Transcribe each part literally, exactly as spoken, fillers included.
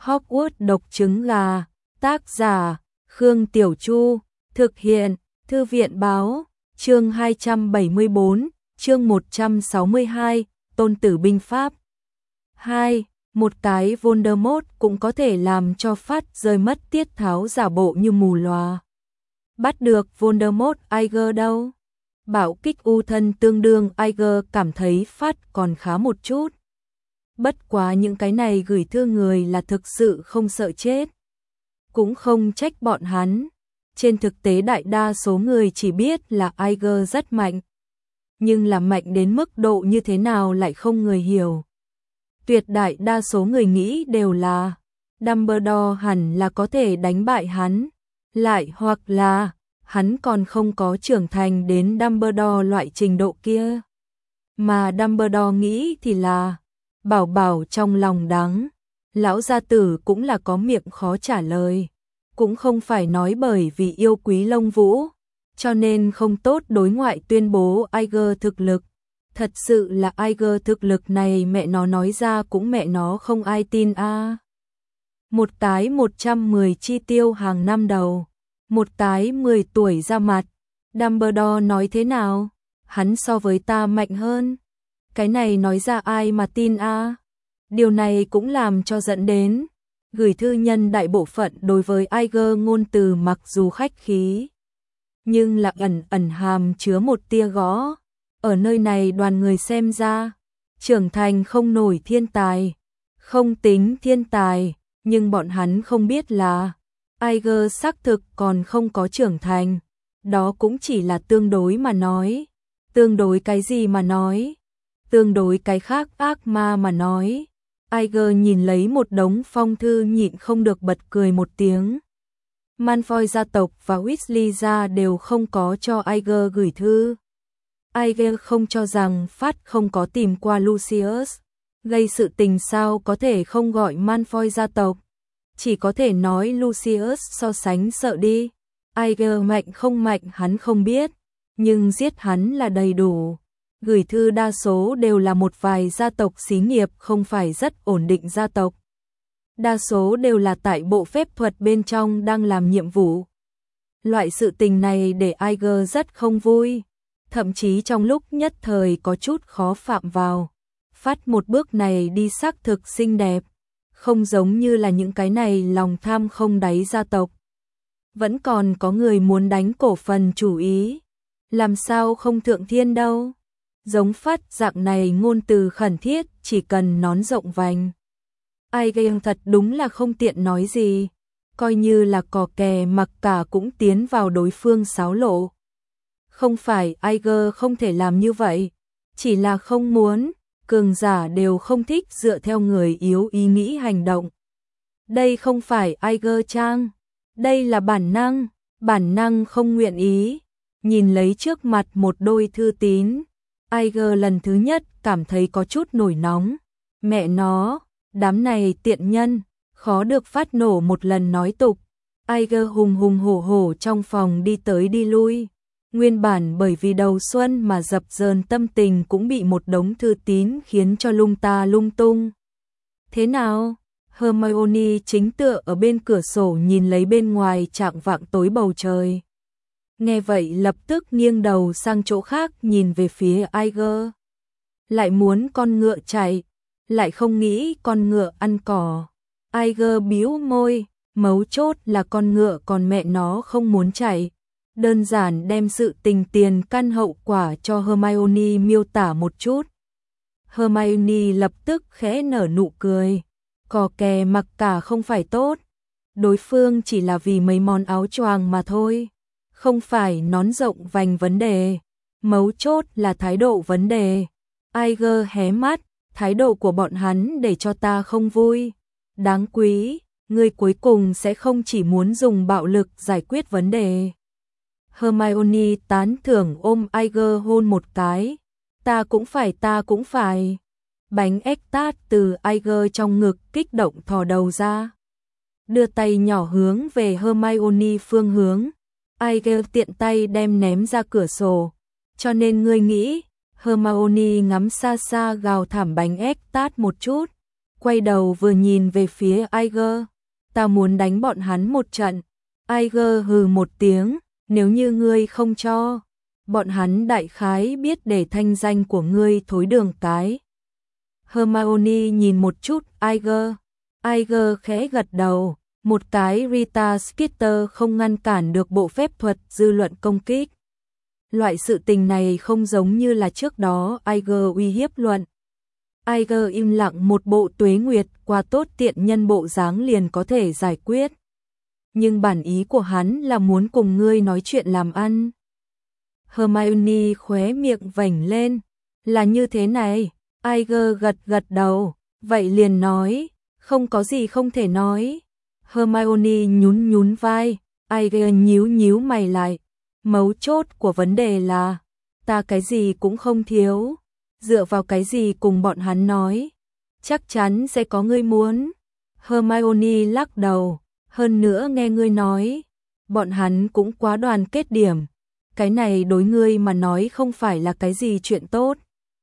Hogwarts độc trứng gà, tác giả Khương Tiểu Chu, thực hiện Thư viện báo, chương hai trăm bảy mươi bốn, chương một trăm sáu mươi hai, Tôn tử binh pháp. hai. Một cái Voldemort cũng có thể làm cho Phát rơi mất tiết tháo giả bộ như mù lòa. Bắt được Voldemort Aeger đâu? Bảo kích u thân tương đương Aeger cảm thấy Phát còn khá một chút. Bất quá những cái này gửi thư người là thực sự không sợ chết. Cũng không trách bọn hắn. Trên thực tế đại đa số người chỉ biết là Aeger rất mạnh. Nhưng là mạnh đến mức độ như thế nào lại không người hiểu. Tuyệt đại đa số người nghĩ đều là Dumbledore hẳn là có thể đánh bại hắn. Lại hoặc là hắn còn không có trưởng thành đến Dumbledore loại trình độ kia. Mà Dumbledore nghĩ thì là Bảo Bảo trong lòng đắng. Lão gia tử cũng là có miệng khó trả lời. Cũng không phải nói bởi vì yêu quý Lông Vũ, cho nên không tốt đối ngoại tuyên bố Aeger thực lực. Thật sự là Aeger thực lực này mẹ nó nói ra cũng mẹ nó không ai tin a. À. Một cái một trăm mười chi tiêu hàng năm đầu, một cái mười tuổi ra mặt. Dumbledore nói thế nào? Hắn so với ta mạnh hơn. Cái này nói ra ai mà tin a? À. Điều này cũng làm cho dẫn đến gửi thư nhân đại bộ phận đối với Aeger ngôn từ mặc dù khách khí, nhưng là ẩn ẩn hàm chứa một tia gõ. Ở nơi này đoàn người xem ra, trưởng thành không nổi thiên tài, không tính thiên tài, nhưng bọn hắn không biết là Aeger xác thực còn không có trưởng thành. Đó cũng chỉ là tương đối mà nói. Tương đối cái gì mà nói? Tương đối cái khác ác ma mà nói. Aeger nhìn lấy một đống phong thư nhịn không được bật cười một tiếng. Malfoy gia tộc và Weasley gia đều không có cho Aeger gửi thư. Aeger không cho rằng Phát không có tìm qua Lucius. Gây sự tình sao có thể không gọi Malfoy gia tộc. Chỉ có thể nói Lucius so sánh sợ đi. Aeger mạnh không mạnh hắn không biết. Nhưng giết hắn là đầy đủ. Gửi thư đa số đều là một vài gia tộc xí nghiệp không phải rất ổn định gia tộc. Đa số đều là tại bộ phép thuật bên trong đang làm nhiệm vụ. Loại sự tình này để Aeger rất không vui. Thậm chí trong lúc nhất thời có chút khó phạm vào. Phát một bước này đi xác thực xinh đẹp. Không giống như là những cái này lòng tham không đáy gia tộc. Vẫn còn có người muốn đánh cổ phần chủ ý. Làm sao không thượng thiên đâu. Giống Phát dạng này ngôn từ khẩn thiết chỉ cần nón rộng vành. Aeger thật đúng là không tiện nói gì. Coi như là cò kè mặc cả cũng tiến vào đối phương xáo lộ. Không phải Aeger không thể làm như vậy. Chỉ là không muốn. Cường giả đều không thích dựa theo người yếu ý nghĩ hành động. Đây không phải Aeger trang. Đây là bản năng. Bản năng không nguyện ý. Nhìn lấy trước mặt một đôi thư tín. Aeger lần thứ nhất cảm thấy có chút nổi nóng. Mẹ nó, đám này tiện nhân, khó được phát nổ một lần nói tục. Aeger hùng hùng hổ hổ trong phòng đi tới đi lui. Nguyên bản bởi vì đầu xuân mà dập dờn tâm tình cũng bị một đống thư tín khiến cho lung ta lung tung. Thế nào? Hermione chính tựa ở bên cửa sổ nhìn lấy bên ngoài chạng vạng tối bầu trời. Nghe vậy lập tức nghiêng đầu sang chỗ khác nhìn về phía Aeger. Lại muốn con ngựa chạy, lại không nghĩ con ngựa ăn cỏ. Aeger bĩu môi, mấu chốt là con ngựa còn mẹ nó không muốn chạy. Đơn giản đem sự tình tiền căn hậu quả cho Hermione miêu tả một chút. Hermione lập tức khẽ nở nụ cười. Cò kè mặc cả không phải tốt. Đối phương chỉ là vì mấy món áo choàng mà thôi. Không phải nón rộng vành vấn đề. Mấu chốt là thái độ vấn đề. Aeger hé mắt. Thái độ của bọn hắn để cho ta không vui. Đáng quý. Ngươi cuối cùng sẽ không chỉ muốn dùng bạo lực giải quyết vấn đề. Hermione tán thưởng ôm Aeger hôn một cái. Ta cũng phải ta cũng phải. Bánh ếch tát từ Aeger trong ngực kích động thò đầu ra. Đưa tay nhỏ hướng về Hermione phương hướng. Aeger tiện tay đem ném ra cửa sổ. Cho nên ngươi nghĩ. Hermione ngắm xa xa gào thảm bánh ếch tát một chút. quay đầu vừa nhìn về phía Iger. Ta muốn đánh bọn hắn một trận. Iger hừ một tiếng, nếu như ngươi không cho, bọn hắn đại khái biết để thanh danh của ngươi thối đường cái. Hermione nhìn một chút Iger. Iger khẽ gật đầu, một cái Rita Skeeter không ngăn cản được bộ phép thuật dư luận công kích. Loại sự tình này không giống như là trước đó Iger uy hiếp luận. Iger im lặng một bộ tuế nguyệt qua tốt tiện nhân bộ dáng liền có thể giải quyết. Nhưng bản ý của hắn là muốn cùng ngươi nói chuyện làm ăn. Hermione khóe miệng vểnh lên. Là như thế này. Iger gật gật đầu. Vậy liền nói. Không có gì không thể nói. Hermione nhún nhún vai. Iger nhíu nhíu mày lại. Mấu chốt của vấn đề là ta cái gì cũng không thiếu. Dựa vào cái gì cùng bọn hắn nói. Chắc chắn sẽ có ngươi muốn. Hermione lắc đầu. Hơn nữa nghe ngươi nói. Bọn hắn cũng quá đoàn kết điểm. Cái này đối ngươi mà nói không phải là cái gì chuyện tốt.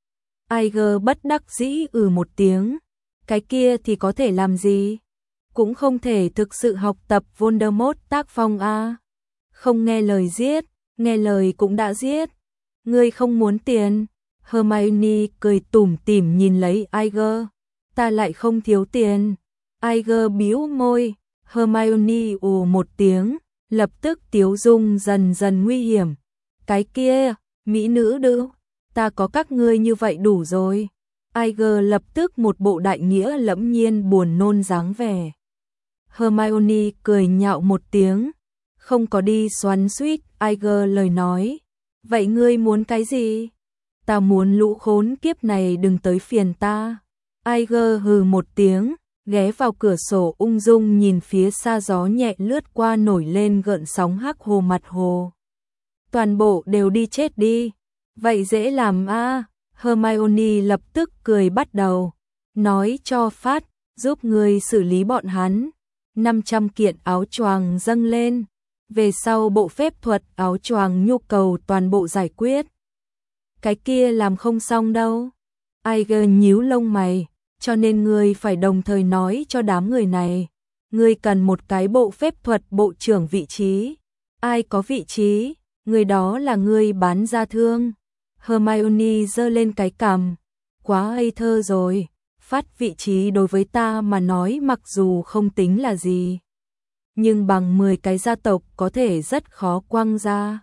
Iger bất đắc dĩ ừ một tiếng. Cái kia thì có thể làm gì? Cũng không thể thực sự học tập Voldemort tác phong a. Không nghe lời giết, nghe lời cũng đã giết. Ngươi không muốn tiền. Hermione cười tủm tỉm nhìn lấy Iger. Ta lại không thiếu tiền. Iger bĩu môi. Hermione ồ một tiếng, lập tức tiếu dung dần dần nguy hiểm. Cái kia, mỹ nữ đữ, ta có các ngươi như vậy đủ rồi. Iger lập tức một bộ đại nghĩa lẫm nhiên buồn nôn dáng vẻ. Hermione cười nhạo một tiếng, không có đi xoắn xuýt Iger lời nói. Vậy ngươi muốn cái gì? Ta muốn lũ khốn kiếp này đừng tới phiền ta. Iger hừ một tiếng, ghé vào cửa sổ ung dung nhìn phía xa gió nhẹ lướt qua nổi lên gợn sóng hắc hồ mặt hồ. Toàn bộ đều đi chết đi. Vậy dễ làm a. À. Hermione lập tức cười bắt đầu. Nói cho Phát, giúp người xử lý bọn hắn. năm trăm kiện áo choàng dâng lên. Về sau bộ phép thuật áo choàng nhu cầu toàn bộ giải quyết. Cái kia làm không xong đâu. Iger nhíu lông mày. Cho nên ngươi phải đồng thời nói cho đám người này. Ngươi cần một cái bộ phép thuật bộ trưởng vị trí. Ai có vị trí? Người đó là ngươi bán ra thương. Hermione giơ lên cái cằm. Quá ngây thơ rồi. Phát vị trí đối với ta mà nói mặc dù không tính là gì. Nhưng bằng mười cái gia tộc có thể rất khó quăng ra.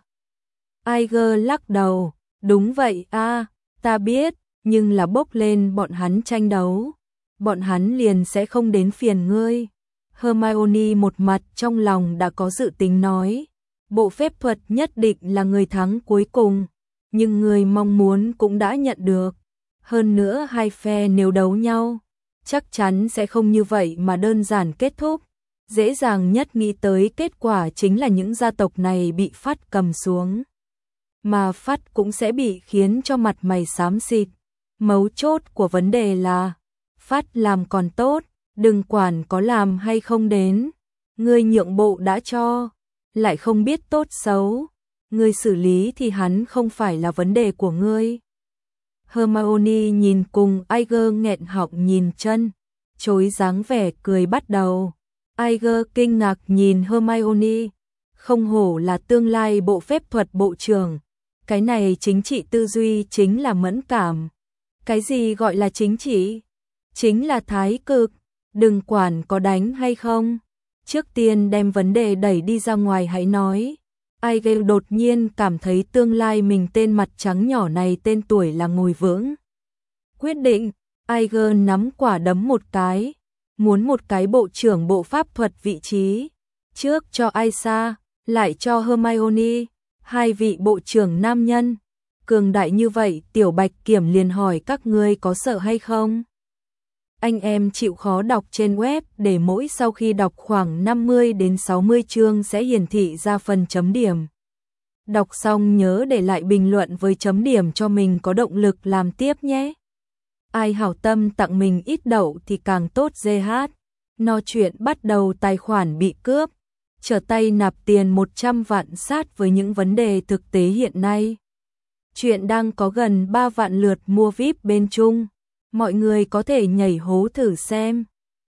Iger lắc đầu. Đúng vậy a, à, ta biết. Nhưng là bốc lên bọn hắn tranh đấu. Bọn hắn liền sẽ không đến phiền ngươi. Hermione một mặt trong lòng đã có dự tính nói. Bộ phép thuật nhất định là người thắng cuối cùng. Nhưng người mong muốn cũng đã nhận được. Hơn nữa hai phe nếu đấu nhau. Chắc chắn sẽ không như vậy mà đơn giản kết thúc. Dễ dàng nhất nghĩ tới kết quả chính là những gia tộc này bị Phát cầm xuống. Mà Phát cũng sẽ bị khiến cho mặt mày xám xịt. Mấu chốt của vấn đề là Phát làm còn tốt, đừng quản có làm hay không đến. Ngươi nhượng bộ đã cho, lại không biết tốt xấu. Ngươi xử lý thì hắn không phải là vấn đề của ngươi. Hermione nhìn cùng Iger nghẹn họng nhìn chân, chối dáng vẻ cười bắt đầu. Iger kinh ngạc nhìn Hermione, không hổ là tương lai bộ phép thuật bộ trưởng. Cái này chính trị tư duy chính là mẫn cảm. Cái gì gọi là chính trị? Chính là thái cực, đừng quản có đánh hay không. Trước tiên đem vấn đề đẩy đi ra ngoài hãy nói. Iger đột nhiên cảm thấy tương lai mình tên mặt trắng nhỏ này tên tuổi là ngồi vững. Quyết định, Iger nắm quả đấm một cái, muốn một cái bộ trưởng bộ pháp thuật vị trí. Trước cho Aisa, lại cho Hermione, hai vị bộ trưởng nam nhân. Cường đại như vậy, Tiểu Bạch Kiểm liền hỏi các ngươi có sợ hay không? Anh em chịu khó đọc trên web để mỗi sau khi đọc khoảng năm mươi đến sáu mươi chương sẽ hiển thị ra phần chấm điểm. Đọc xong nhớ để lại bình luận với chấm điểm cho mình có động lực làm tiếp nhé. Ai hảo tâm tặng mình ít đậu thì càng tốt giê hát. No chuyện bắt đầu tài khoản bị cướp. Trở tay nạp tiền một trăm vạn sát với những vấn đề thực tế hiện nay. Chuyện đang có gần ba vạn lượt mua víp bên Trung. Mọi người có thể nhảy hố thử xem.